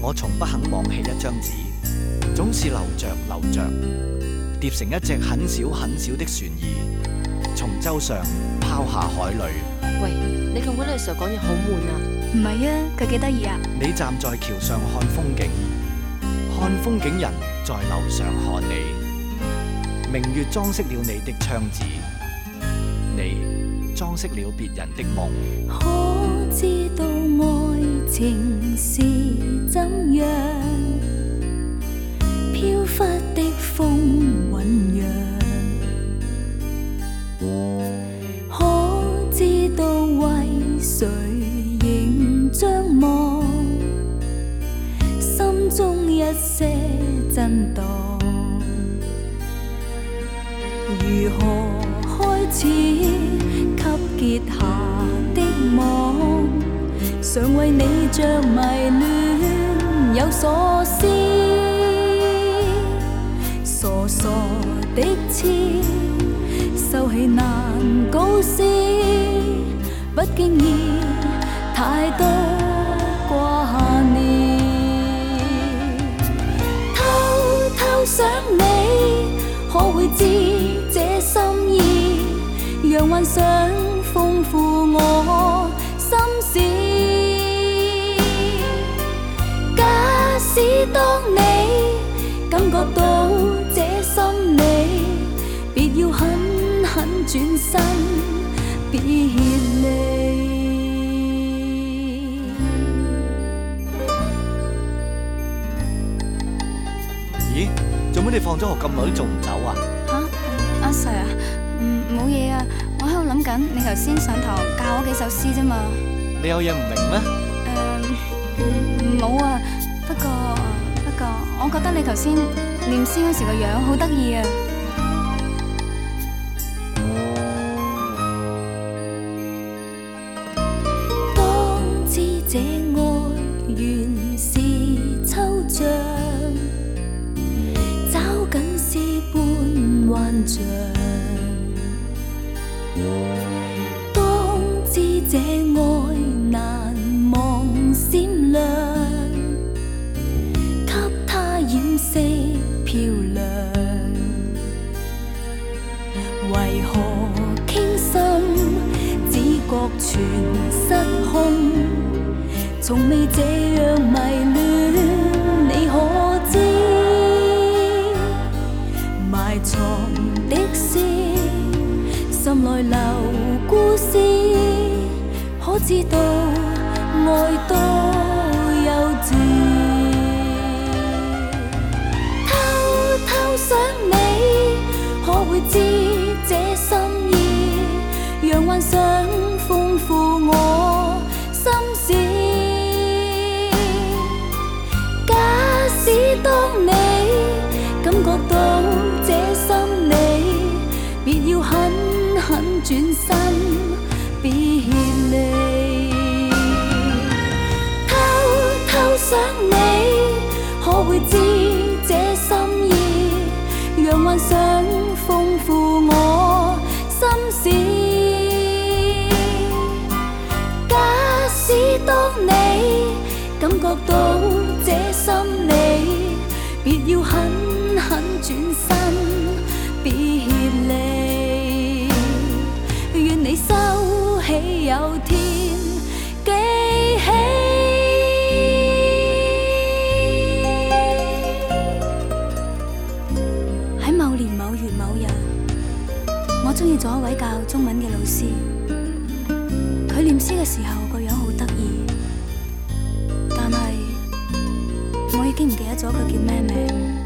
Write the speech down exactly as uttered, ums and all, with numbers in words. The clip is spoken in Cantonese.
我從不肯忘棄一張紙，總是留着留着，疊成一隻很小很小的船兒，從舟上拋下海裏。 喂，你咁鬼嘅時候講嘢好悶啊！ 唔係啊，佢幾得意啊！ 你站在橋上看風景，看風景人在樓上看你。明月裝飾了你的窗子，你裝飾了別人的夢。 可知道愛情是怎樣？飄忽的風醞釀。可知道為誰仍張望？心中一些震盪。如何開始給結下的網？常為你着迷戀有所思，傻傻的痴，收起難告示，不經意太多掛念，偷偷想你，可會知這心意，讓幻想豐富我心事。假使當你感覺到這心理，別要狠狠轉身別離。 咦？做乜你放咗學咁耐都仲唔走啊？ 吓、啊，阿 Sir 啊，嗯，冇嘢啊，我喺度諗緊你頭先上堂教我幾首詩啫嘛。 你有嘢唔明咩？ 誒，冇啊，不過不過，我覺得你頭先念詩嗰時個樣好得意啊。 當知這愛原是抽象，找緊絲般幻象。當知這愛難忘閃亮，給它掩飾漂亮。為何傾心只覺全失控？從未這樣迷戀，你可知？埋藏的詩，心內留故事，可知道愛多幼稚？偷偷想你，可會知這心意，讓幻想豐富我心事。假使當你感覺到這心理，別要狠狠轉身別離。偷偷想你，可會知這心意，讓幻想豐富我心事。假使當你感覺到這心理，別要狠狠轉身別離。願你收起有天記起。 喺某年某月某日，我中意咗一位教中文嘅老師。佢念詩嘅時候個樣好得意，但係我已經唔記得咗佢叫咩名。